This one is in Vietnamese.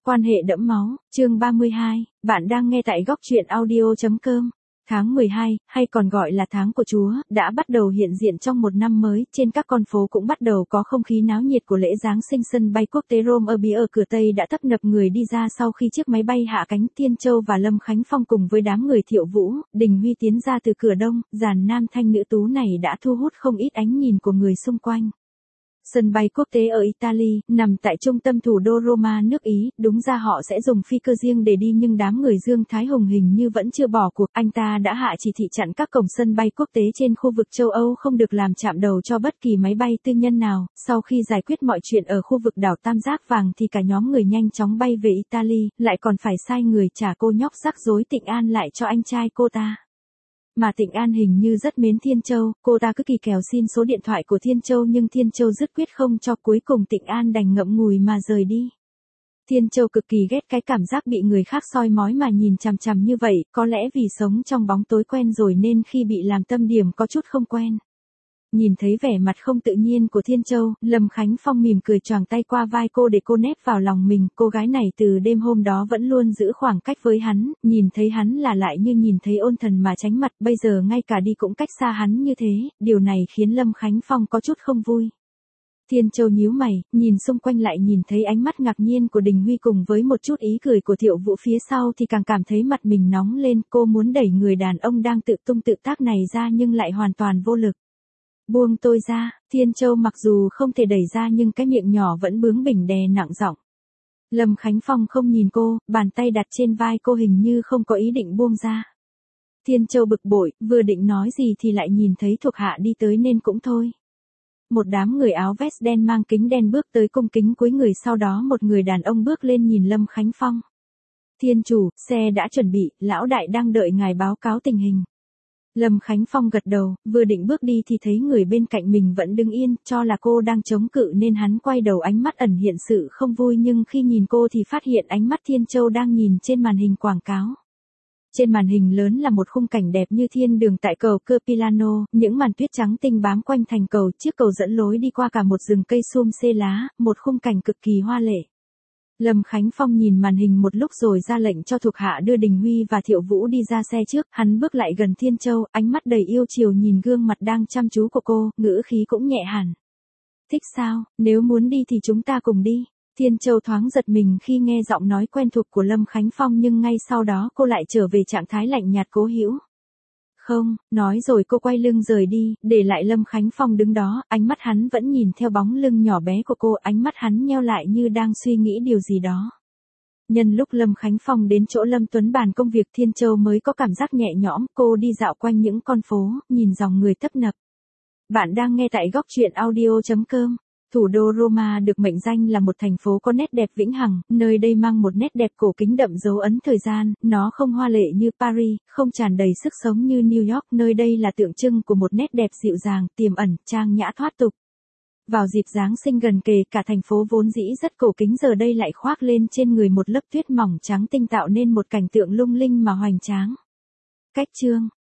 Quan hệ đẫm máu, chương 32, bạn đang nghe tại góc truyện audio.com. Tháng 12, hay còn gọi là tháng của Chúa, đã bắt đầu hiện diện trong một năm mới, trên các con phố cũng bắt đầu có không khí náo nhiệt của lễ Giáng sinh. Sân bay quốc tế Rome ở cửa Tây đã tấp nập người đi ra sau khi chiếc máy bay hạ cánh. Thiên Châu và Lâm Khánh Phong cùng với đám người Thiệu Vũ, Đình Huy tiến ra từ cửa đông, dàn nam thanh nữ tú này đã thu hút không ít ánh nhìn của người xung quanh. Sân bay quốc tế ở Italy, nằm tại trung tâm thủ đô Roma nước Ý, đúng ra họ sẽ dùng phi cơ riêng để đi nhưng đám người Dương Thái Hùng hình như vẫn chưa bỏ cuộc. Anh ta đã hạ chỉ thị chặn các cổng sân bay quốc tế trên khu vực châu Âu không được làm chạm đầu cho bất kỳ máy bay tư nhân nào. Sau khi giải quyết mọi chuyện ở khu vực đảo Tam Giác Vàng thì cả nhóm người nhanh chóng bay về Italy, lại còn phải sai người trả cô nhóc rắc rối Tịnh An lại cho anh trai cô ta. Mà Tịnh An hình như rất mến Thiên Châu, cô ta cứ kỳ kèo xin số điện thoại của Thiên Châu nhưng Thiên Châu dứt quyết không cho, cuối cùng Tịnh An đành ngậm ngùi mà rời đi. Thiên Châu cực kỳ ghét cái cảm giác bị người khác soi mói mà nhìn chằm chằm như vậy, có lẽ vì sống trong bóng tối quen rồi nên khi bị làm tâm điểm có chút không quen. Nhìn thấy vẻ mặt không tự nhiên của Thiên Châu, Lâm Khánh Phong mỉm cười choàng tay qua vai cô để cô nép vào lòng mình. Cô gái này từ đêm hôm đó vẫn luôn giữ khoảng cách với hắn, nhìn thấy hắn là lại như nhìn thấy ôn thần mà tránh mặt, bây giờ ngay cả đi cũng cách xa hắn như thế, điều này khiến Lâm Khánh Phong có chút không vui. Thiên Châu nhíu mày, nhìn xung quanh lại nhìn thấy ánh mắt ngạc nhiên của Đình Huy cùng với một chút ý cười của Thiệu Vũ phía sau thì càng cảm thấy mặt mình nóng lên. Cô muốn đẩy người đàn ông đang tự tung tự tác này ra nhưng lại hoàn toàn vô lực. Buông tôi ra, Thiên Châu mặc dù không thể đẩy ra nhưng cái miệng nhỏ vẫn bướng bỉnh đè nặng giọng. Lâm Khánh Phong không nhìn cô, bàn tay đặt trên vai cô hình như không có ý định buông ra. Thiên Châu bực bội, vừa định nói gì thì lại nhìn thấy thuộc hạ đi tới nên cũng thôi. Một đám người áo vest đen mang kính đen bước tới cung kính cúi người, sau đó một người đàn ông bước lên nhìn Lâm Khánh Phong. Thiên chủ, xe đã chuẩn bị, lão đại đang đợi ngài báo cáo tình hình. Lâm Khánh Phong gật đầu, vừa định bước đi thì thấy người bên cạnh mình vẫn đứng yên, cho là cô đang chống cự nên hắn quay đầu, ánh mắt ẩn hiện sự không vui, nhưng khi nhìn cô thì phát hiện ánh mắt Thiên Châu đang nhìn trên màn hình quảng cáo. Trên màn hình lớn là một khung cảnh đẹp như thiên đường tại cầu Capilano, những màn tuyết trắng tinh bám quanh thành cầu, chiếc cầu dẫn lối đi qua cả một rừng cây xum xê lá, một khung cảnh cực kỳ hoa lệ. Lâm Khánh Phong nhìn màn hình một lúc rồi ra lệnh cho thuộc hạ đưa Đình Huy và Thiệu Vũ đi ra xe trước, hắn bước lại gần Thiên Châu, ánh mắt đầy yêu chiều nhìn gương mặt đang chăm chú của cô, ngữ khí cũng nhẹ hẳn. Thích sao, nếu muốn đi thì chúng ta cùng đi. Thiên Châu thoáng giật mình khi nghe giọng nói quen thuộc của Lâm Khánh Phong nhưng ngay sau đó cô lại trở về trạng thái lạnh nhạt cố hữu. Không, nói rồi cô quay lưng rời đi, để lại Lâm Khánh Phong đứng đó, ánh mắt hắn vẫn nhìn theo bóng lưng nhỏ bé của cô, ánh mắt hắn nheo lại như đang suy nghĩ điều gì đó. Nhân lúc Lâm Khánh Phong đến chỗ Lâm Tuấn bàn công việc, Thiên Châu mới có cảm giác nhẹ nhõm, cô đi dạo quanh những con phố, nhìn dòng người tấp nập. Bạn đang nghe tại góc truyện audio.com. Thủ đô Roma được mệnh danh là một thành phố có nét đẹp vĩnh hằng, nơi đây mang một nét đẹp cổ kính đậm dấu ấn thời gian, nó không hoa lệ như Paris, không tràn đầy sức sống như New York, nơi đây là tượng trưng của một nét đẹp dịu dàng, tiềm ẩn, trang nhã thoát tục. Vào dịp Giáng sinh gần kề, cả thành phố vốn dĩ rất cổ kính giờ đây lại khoác lên trên người một lớp tuyết mỏng trắng tinh tạo nên một cảnh tượng lung linh mà hoành tráng. Cách chương